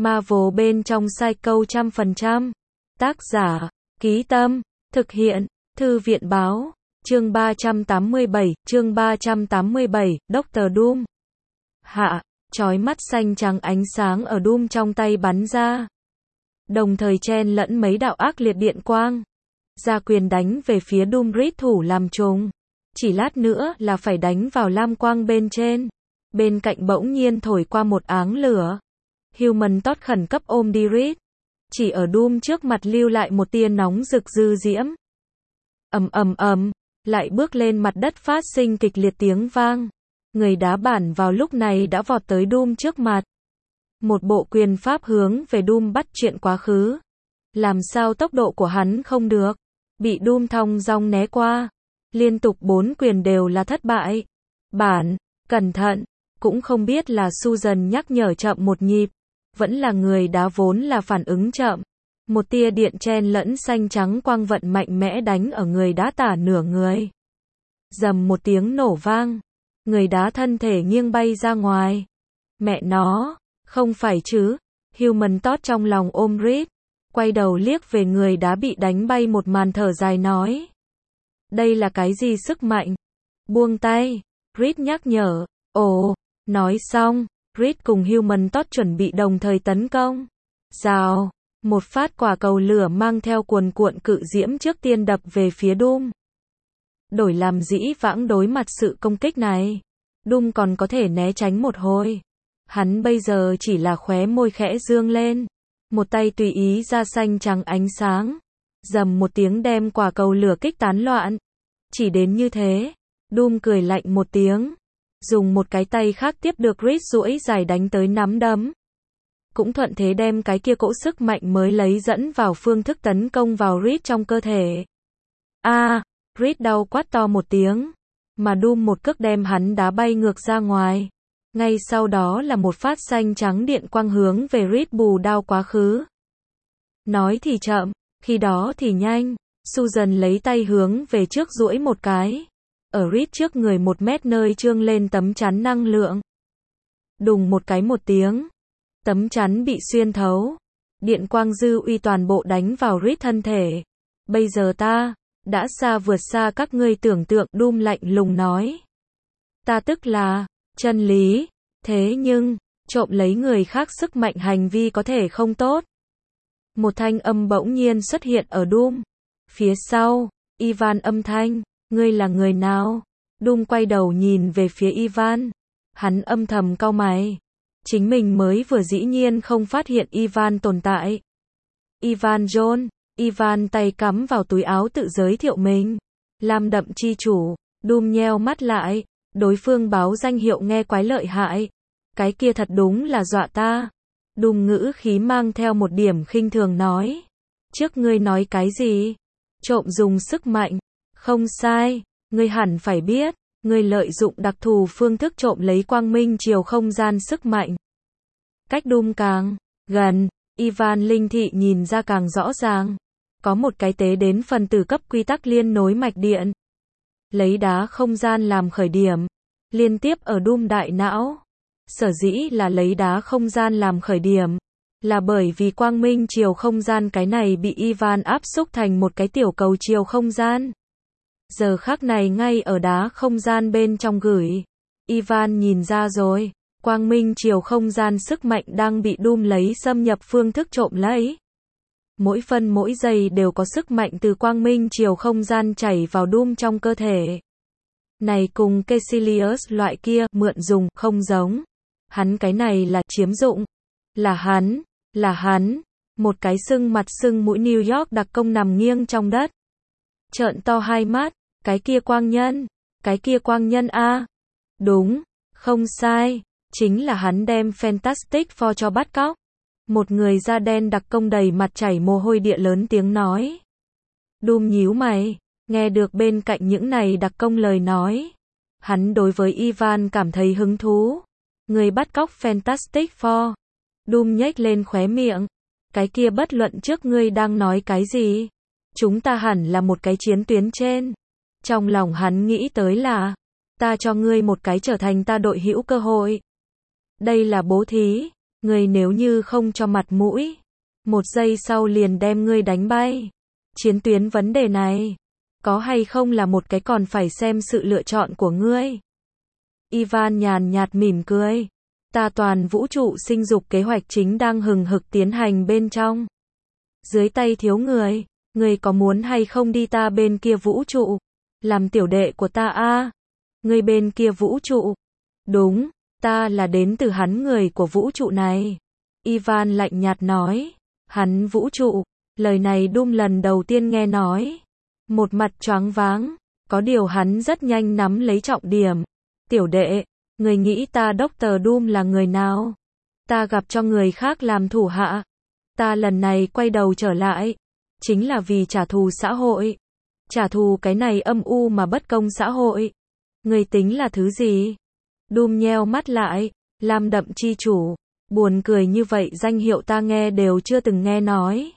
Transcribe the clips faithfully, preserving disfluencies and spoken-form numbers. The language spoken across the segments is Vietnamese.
Marvel bên trong Psycho trăm phần trăm. Tác giả, Ký Tâm, thực hiện, Thư viện Báo, chương ba trăm tám mươi bảy, chương ba trăm tám mươi bảy, Doctor Doom. Hạ, chói mắt xanh trắng ánh sáng ở Doom trong tay bắn ra. Đồng thời chen lẫn mấy đạo ác liệt điện quang. Ra quyền đánh về phía Doom Reed thủ làm trùng. Chỉ lát nữa là phải đánh vào lam quang bên trên. Bên cạnh bỗng nhiên thổi qua một áng lửa. Human Torch khẩn cấp ôm đi Reed. Chỉ ở Doom trước mặt lưu lại một tia nóng rực dư diễm. Ầm ầm ầm, lại bước lên mặt đất phát sinh kịch liệt tiếng vang. Người đá bản vào lúc này đã vọt tới Doom trước mặt. Một bộ quyền pháp hướng về Doom bắt chuyện quá khứ. Làm sao tốc độ của hắn không được. Bị Doom thong dong né qua. Liên tục bốn quyền đều là thất bại. Bản, cẩn thận. Cũng không biết là Susan nhắc nhở chậm một nhịp. Vẫn là người đá vốn là phản ứng chậm. Một tia điện chen lẫn xanh trắng quang vận mạnh mẽ đánh ở người đá tả nửa người. Dầm một tiếng nổ vang. Người đá thân thể nghiêng bay ra ngoài. Mẹ nó, không phải chứ. Human Torch trong lòng ôm Reed. Quay đầu liếc về người đá bị đánh bay một màn thở dài nói. Đây là cái gì sức mạnh? Buông tay. Reed nhắc nhở. Ồ, nói xong. Reed cùng Human Torch chuẩn bị đồng thời tấn công. Rào. Một phát quả cầu lửa mang theo cuồn cuộn cự diễm trước tiên đập về phía Doom. Đổi làm dĩ vãng đối mặt sự công kích này. Doom còn có thể né tránh một hồi. Hắn bây giờ chỉ là khóe môi khẽ dương lên. Một tay tùy ý ra xanh trắng ánh sáng. Dầm một tiếng đem quả cầu lửa kích tán loạn. Chỉ đến như thế. Doom cười lạnh một tiếng. Dùng một cái tay khác tiếp được Reed duỗi dài đánh tới nắm đấm. Cũng thuận thế đem cái kia cỗ sức mạnh mới lấy dẫn vào phương thức tấn công vào Reed trong cơ thể. A, à, Reed đau quát to một tiếng. Mà Doom một cước đem hắn đá bay ngược ra ngoài. Ngay sau đó là một phát xanh trắng điện quang hướng về Reed bù đao quá khứ. Nói thì chậm, khi đó thì nhanh. Susan lấy tay hướng về trước duỗi một cái. Ở Reed trước người một mét nơi trương lên tấm chắn năng lượng. Đùng một cái một tiếng. Tấm chắn bị xuyên thấu. Điện quang dư uy toàn bộ đánh vào Reed thân thể. Bây giờ ta, đã xa vượt xa các ngươi tưởng tượng. Doom lạnh lùng nói. Ta tức là, chân lý. Thế nhưng, trộm lấy người khác sức mạnh hành vi có thể không tốt. Một thanh âm bỗng nhiên xuất hiện ở Doom. Phía sau, Ivan âm thanh. Ngươi là người nào? Doom quay đầu nhìn về phía Ivan. Hắn âm thầm cau mày. Chính mình mới vừa dĩ nhiên không phát hiện Ivan tồn tại. Ivan John. Ivan tay cắm vào túi áo tự giới thiệu mình. Lam đậm chi chủ. Doom nheo mắt lại. Đối phương báo danh hiệu nghe quái lợi hại. Cái kia thật đúng là dọa ta. Doom ngữ khí mang theo một điểm khinh thường nói. Trước ngươi nói cái gì? Trộm dùng sức mạnh. Không sai, ngươi hẳn phải biết, ngươi lợi dụng đặc thù phương thức trộm lấy quang minh chiều không gian sức mạnh. Cách Doom càng gần, Ivan linh thị nhìn ra càng rõ ràng. Có một cái tế đến phần tử cấp quy tắc liên nối mạch điện. Lấy đá không gian làm khởi điểm, liên tiếp ở Doom đại não. Sở dĩ là lấy đá không gian làm khởi điểm, là bởi vì quang minh chiều không gian cái này bị Ivan áp xúc thành một cái tiểu cầu chiều không gian. Giờ khắc này ngay ở đá không gian bên trong gửi. Ivan nhìn ra rồi. Quang minh chiều không gian sức mạnh đang bị Doom lấy xâm nhập phương thức trộm lấy. Mỗi phân mỗi giây đều có sức mạnh từ quang minh chiều không gian chảy vào Doom trong cơ thể. Này cùng Caecilius loại kia mượn dùng không giống. Hắn cái này là chiếm dụng. Là hắn. Là hắn. Một cái sưng mặt sưng mũi New York đặc công nằm nghiêng trong đất. Trợn to hai mắt. Cái kia quang nhân, cái kia quang nhân a. Đúng, không sai, chính là hắn đem Fantastic Four cho bắt cóc. Một người da đen đặc công đầy mặt chảy mồ hôi địa lớn tiếng nói. Doom nhíu mày, nghe được bên cạnh những này đặc công lời nói. Hắn đối với Ivan cảm thấy hứng thú. Người bắt cóc Fantastic Four. Doom nhếch lên khóe miệng. Cái kia bất luận trước ngươi đang nói cái gì. Chúng ta hẳn là một cái chiến tuyến trên. Trong lòng hắn nghĩ tới là, ta cho ngươi một cái trở thành ta đội hữu cơ hội. Đây là bố thí, Ngươi nếu như không cho mặt mũi, một giây sau liền đem ngươi đánh bay. Chiến tuyến vấn đề này, có hay không là một cái còn phải xem sự lựa chọn của ngươi. Ivan nhàn nhạt mỉm cười. Ta toàn vũ trụ sinh dục kế hoạch chính đang hừng hực tiến hành bên trong. Dưới tay thiếu người, ngươi có muốn hay không đi ta bên kia vũ trụ, làm tiểu đệ của ta a? À? Ngươi bên kia vũ trụ? Đúng, ta là đến từ hắn người của vũ trụ này. Ivan lạnh nhạt nói. Hắn vũ trụ, lời này Doom lần đầu tiên nghe nói. Một mặt choáng váng, có điều hắn rất nhanh nắm lấy trọng điểm. Tiểu đệ, người nghĩ ta doctor Doom là người nào? Ta gặp cho người khác làm thủ hạ. Ta lần này quay đầu trở lại, chính là vì trả thù xã hội. Trả thù cái này âm u mà bất công xã hội. Người tính là thứ gì? Doom nheo mắt lại, Lam Đậm chi chủ. Buồn cười như vậy danh hiệu ta nghe đều chưa từng nghe nói.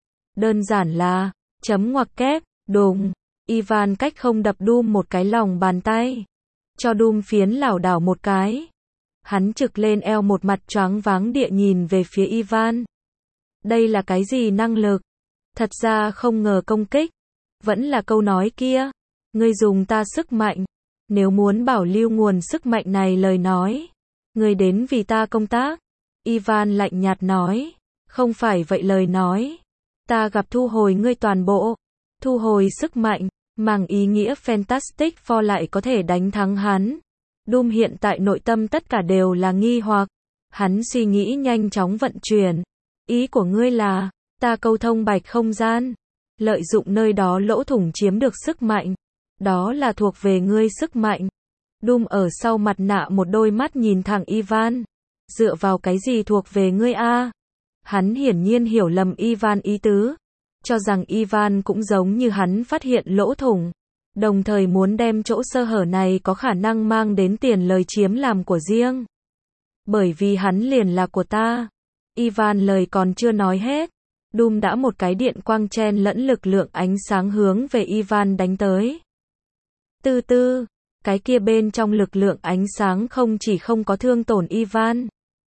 Đơn giản là, chấm ngoặc kép, đùng. Ivan cách không đập Doom một cái lòng bàn tay. Cho Doom phiến lảo đảo một cái. Hắn trực lên eo một mặt choáng váng địa nhìn về phía Ivan. Đây là cái gì năng lực? Thật ra không ngờ công kích. Vẫn là câu nói kia. Ngươi dùng ta sức mạnh. Nếu muốn bảo lưu nguồn sức mạnh này lời nói. Ngươi đến vì ta công tác. Ivan lạnh nhạt nói. Không phải vậy lời nói. Ta gặp thu hồi ngươi toàn bộ. Thu hồi sức mạnh. Mang ý nghĩa Fantastic Four lại có thể đánh thắng hắn. Doom hiện tại nội tâm tất cả đều là nghi hoặc. Hắn suy nghĩ nhanh chóng vận chuyển. Ý của ngươi là, ta câu thông bạch không gian. Lợi dụng nơi đó lỗ thủng chiếm được sức mạnh. Đó là thuộc về ngươi sức mạnh. Doom ở sau mặt nạ một đôi mắt nhìn thẳng Ivan. Dựa vào cái gì thuộc về ngươi a? Hắn hiển nhiên hiểu lầm Ivan ý tứ. Cho rằng Ivan cũng giống như hắn phát hiện lỗ thủng. Đồng thời muốn đem chỗ sơ hở này có khả năng mang đến tiền lời chiếm làm của riêng. Bởi vì hắn liền là của ta. Ivan lời còn chưa nói hết. Doom đã một cái điện quang chen lẫn lực lượng ánh sáng hướng về Ivan đánh tới. Tư tư, cái kia bên trong lực lượng ánh sáng không chỉ không có thương tổn Ivan,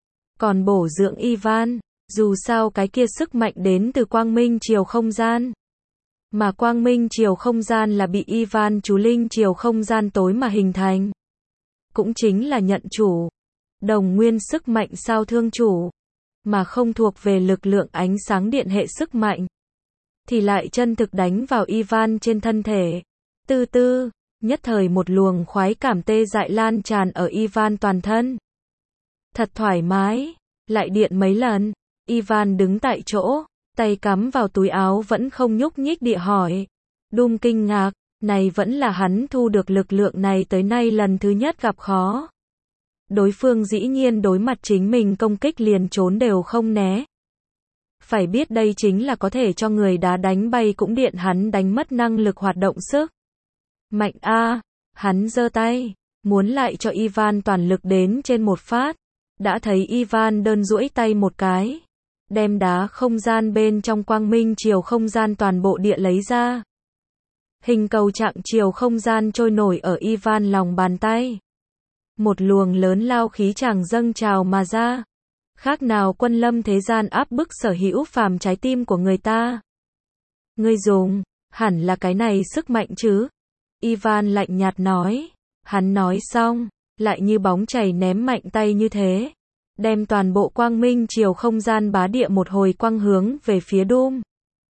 còn bổ dưỡng Ivan. Dù sao cái kia sức mạnh đến từ quang minh chiều không gian. Mà quang minh chiều không gian là bị Ivan chú linh chiều không gian tối mà hình thành. Cũng chính là nhận chủ. Đồng nguyên sức mạnh sao thương chủ. Mà không thuộc về lực lượng ánh sáng điện hệ sức mạnh. Thì lại chân thực đánh vào Ivan trên thân thể. Tư tư, nhất thời một luồng khoái cảm tê dại lan tràn ở Ivan toàn thân. Thật thoải mái, lại điện mấy lần. Ivan đứng tại chỗ, tay cắm vào túi áo vẫn không nhúc nhích địa hỏi. Doom kinh ngạc, này vẫn là hắn thu được lực lượng này tới nay lần thứ nhất gặp khó. Đối phương dĩ nhiên đối mặt chính mình công kích liền trốn đều không né. Phải biết đây chính là có thể cho người đá đánh bay cũng điện hắn đánh mất năng lực hoạt động sức. Mạnh a, hắn giơ tay, muốn lại cho Ivan toàn lực đến trên một phát. Đã thấy Ivan đơn duỗi tay một cái. Đem đá không gian bên trong quang minh chiều không gian toàn bộ địa lấy ra. Hình cầu trạng chiều không gian trôi nổi ở Ivan lòng bàn tay. Một luồng lớn lao khí chàng dâng trào mà ra. Khác nào quân lâm thế gian áp bức sở hữu phàm trái tim của người ta. Ngươi dùng, hẳn là cái này sức mạnh chứ. Ivan lạnh nhạt nói. Hắn nói xong, lại như bóng chảy ném mạnh tay như thế. Đem toàn bộ quang minh chiều không gian bá địa một hồi quang hướng về phía Doom.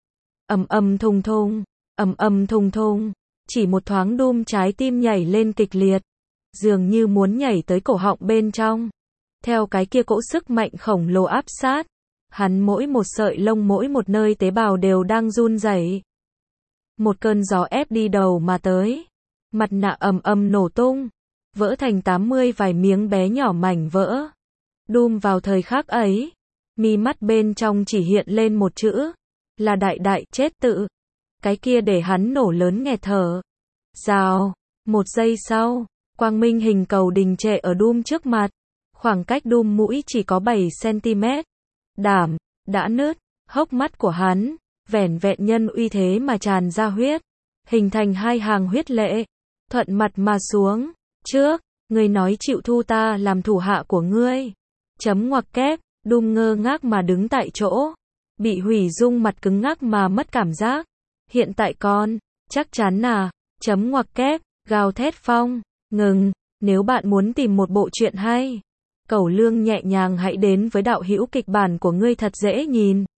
Ầm ầm thùng thùng, ầm ầm thùng thùng, chỉ một thoáng Doom trái tim nhảy lên kịch liệt, dường như muốn nhảy tới cổ họng bên trong. Theo cái kia cỗ sức mạnh khổng lồ áp sát, hắn mỗi một sợi lông mỗi một nơi tế bào đều đang run rẩy. Một cơn gió ép đi đầu mà tới, mặt nạ ầm ầm nổ tung, vỡ thành tám mươi vài miếng bé nhỏ mảnh vỡ. Doom vào thời khắc ấy, mi mắt bên trong chỉ hiện lên một chữ, là đại đại chết tự. Cái kia để hắn nổ lớn nghẹt thở. Rào, một giây sau, quang minh hình cầu đình trệ ở Doom trước mặt, khoảng cách Doom mũi chỉ có bảy xăng-ti-mét. Đảm, đã nứt, hốc mắt của hắn, vẻn vẹn nhân uy thế mà tràn ra huyết, hình thành hai hàng huyết lệ, thuận mặt mà xuống. Trước, ngươi nói chịu thu ta làm thủ hạ của ngươi. Chấm ngoặc kép, Doom ngơ ngác mà đứng tại chỗ. Bị hủy dung mặt cứng ngắc mà mất cảm giác. Hiện tại con, chắc chắn à, chấm ngoặc kép, gào thét Phong, ngừng, nếu bạn muốn tìm một bộ truyện hay. Cẩu Lương nhẹ nhàng hãy đến với đạo hữu kịch bản của ngươi thật dễ nhìn.